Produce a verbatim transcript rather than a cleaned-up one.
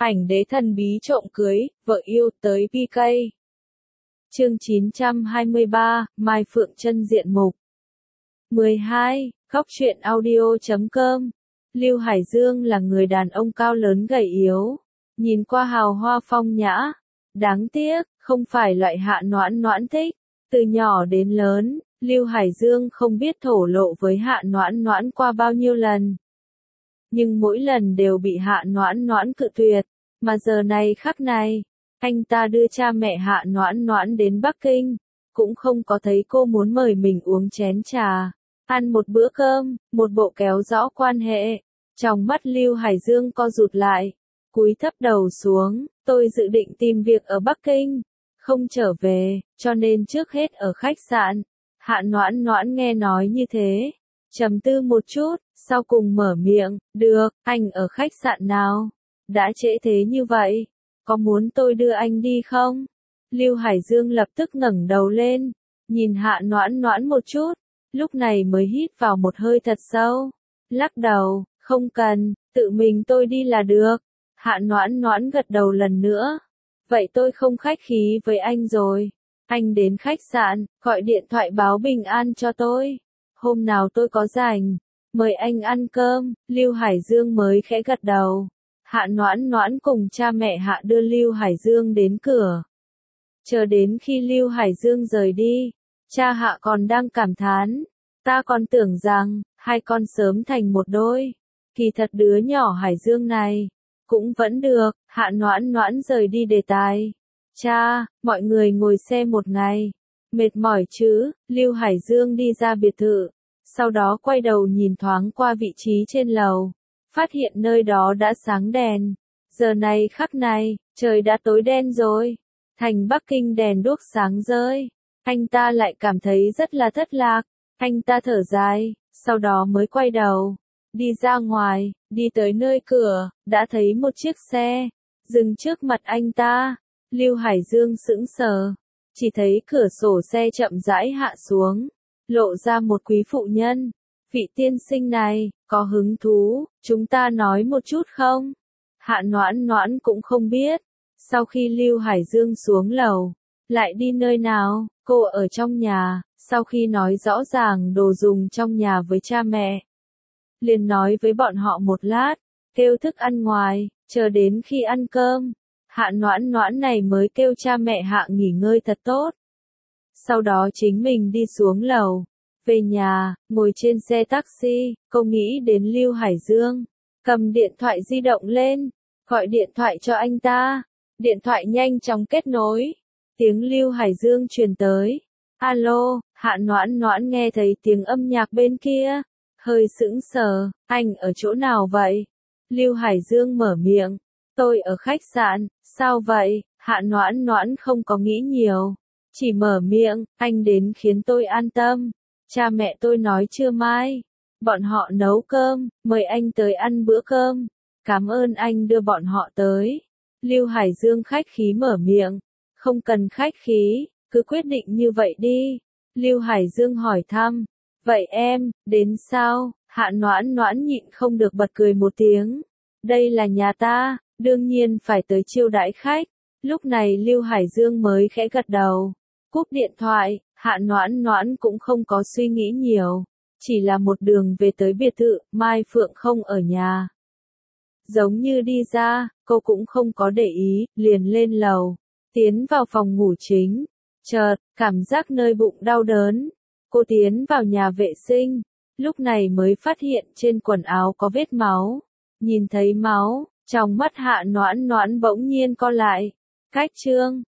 Ảnh đế thần bí trộm cưới, vợ yêu tới pê ca. Chương chín trăm hai mươi ba, Mai Phượng chân diện mục. mười hai, Góc truyện audio chấm com. Lưu Hải Dương là người đàn ông cao lớn gầy yếu, nhìn qua hào hoa phong nhã. Đáng tiếc, không phải loại Hạ Noãn Noãn thích. Từ nhỏ đến lớn, Lưu Hải Dương không biết thổ lộ với Hạ Noãn Noãn qua bao nhiêu lần. Nhưng mỗi lần đều bị Hạ Noãn Noãn cự tuyệt, mà giờ này khắc này, anh ta đưa cha mẹ Hạ Noãn Noãn đến Bắc Kinh, cũng không có thấy cô muốn mời mình uống chén trà, ăn một bữa cơm, một bộ kéo rõ quan hệ. Trong mắt Lưu Hải Dương co rụt lại, cúi thấp đầu xuống, tôi dự định tìm việc ở Bắc Kinh, không trở về, cho nên trước hết ở khách sạn. Hạ Noãn Noãn nghe nói như thế, trầm tư một chút, sau cùng mở miệng, được, anh ở khách sạn nào? Đã trễ thế như vậy, có muốn tôi đưa anh đi không? Lưu Hải Dương lập tức ngẩng đầu lên, nhìn Hạ Noãn Noãn một chút, lúc này mới hít vào một hơi thật sâu, lắc đầu, không cần, tự mình tôi đi là được. Hạ Noãn Noãn gật đầu lần nữa, vậy tôi không khách khí với anh rồi. Anh đến khách sạn, gọi điện thoại báo bình an cho tôi. Hôm nào tôi có rảnh, mời anh ăn cơm. Lưu Hải Dương mới khẽ gật đầu. Hạ Noãn Noãn cùng cha mẹ Hạ đưa Lưu Hải Dương đến cửa. Chờ đến khi Lưu Hải Dương rời đi, cha Hạ còn đang cảm thán. Ta còn tưởng rằng, hai con sớm thành một đôi. Kỳ thật đứa nhỏ Hải Dương này, cũng vẫn được. Hạ Noãn Noãn rời đi đề tài. Cha, mọi người ngồi xe một ngày. Mệt mỏi chứ? Lưu Hải Dương đi ra biệt thự, sau đó quay đầu nhìn thoáng qua vị trí trên lầu, phát hiện nơi đó đã sáng đèn. Giờ này khắc này, trời đã tối đen rồi. Thành Bắc Kinh đèn đuốc sáng rơi. Anh ta lại cảm thấy rất là thất lạc. Anh ta thở dài, sau đó mới quay đầu, đi ra ngoài, đi tới nơi cửa, đã thấy một chiếc xe dừng trước mặt anh ta. Lưu Hải Dương sững sờ, chỉ thấy cửa sổ xe chậm rãi hạ xuống, lộ ra một quý phụ nhân. Vị tiên sinh này, có hứng thú, chúng ta nói một chút không? Hạ Noãn Noãn cũng không biết, sau khi Lưu Hải Dương xuống lầu, lại đi nơi nào. Cô ở trong nhà, sau khi nói rõ ràng đồ dùng trong nhà với cha mẹ, liền nói với bọn họ một lát, kêu thức ăn ngoài, chờ đến khi ăn cơm. Hạ Noãn Noãn này mới kêu cha mẹ Hạ nghỉ ngơi thật tốt. Sau đó chính mình đi xuống lầu, về nhà, ngồi trên xe taxi, cô nghĩ đến Lưu Hải Dương, cầm điện thoại di động lên, gọi điện thoại cho anh ta. Điện thoại nhanh chóng kết nối, tiếng Lưu Hải Dương truyền tới. Alo, Hạ Noãn Noãn nghe thấy tiếng âm nhạc bên kia, hơi sững sờ, anh ở chỗ nào vậy? Lưu Hải Dương mở miệng. Tôi ở khách sạn. Sao vậy? Hạ Noãn Noãn không có nghĩ nhiều, chỉ mở miệng, anh đến khiến tôi an tâm. Cha mẹ tôi nói trưa mai, bọn họ nấu cơm, mời anh tới ăn bữa cơm. Cảm ơn anh đưa bọn họ tới. Lưu Hải Dương khách khí mở miệng, không cần khách khí, cứ quyết định như vậy đi. Lưu Hải Dương hỏi thăm, vậy em, đến sao? Hạ Noãn Noãn nhịn không được bật cười một tiếng. Đây là nhà ta, đương nhiên phải tới chiêu đãi khách. Lúc này Lưu Hải Dương mới khẽ gật đầu, cúp điện thoại. Hạ Noãn Noãn cũng không có suy nghĩ nhiều, chỉ là một đường về tới biệt thự. Mai Phượng không ở nhà, giống như đi ra, cô cũng không có để ý, liền lên lầu, tiến vào phòng ngủ chính. Chợt, cảm giác nơi bụng đau đớn, cô tiến vào nhà vệ sinh, lúc này mới phát hiện trên quần áo có vết máu. Nhìn thấy máu, trong mắt Hạ Noãn Noãn bỗng nhiên co lại. Cách chương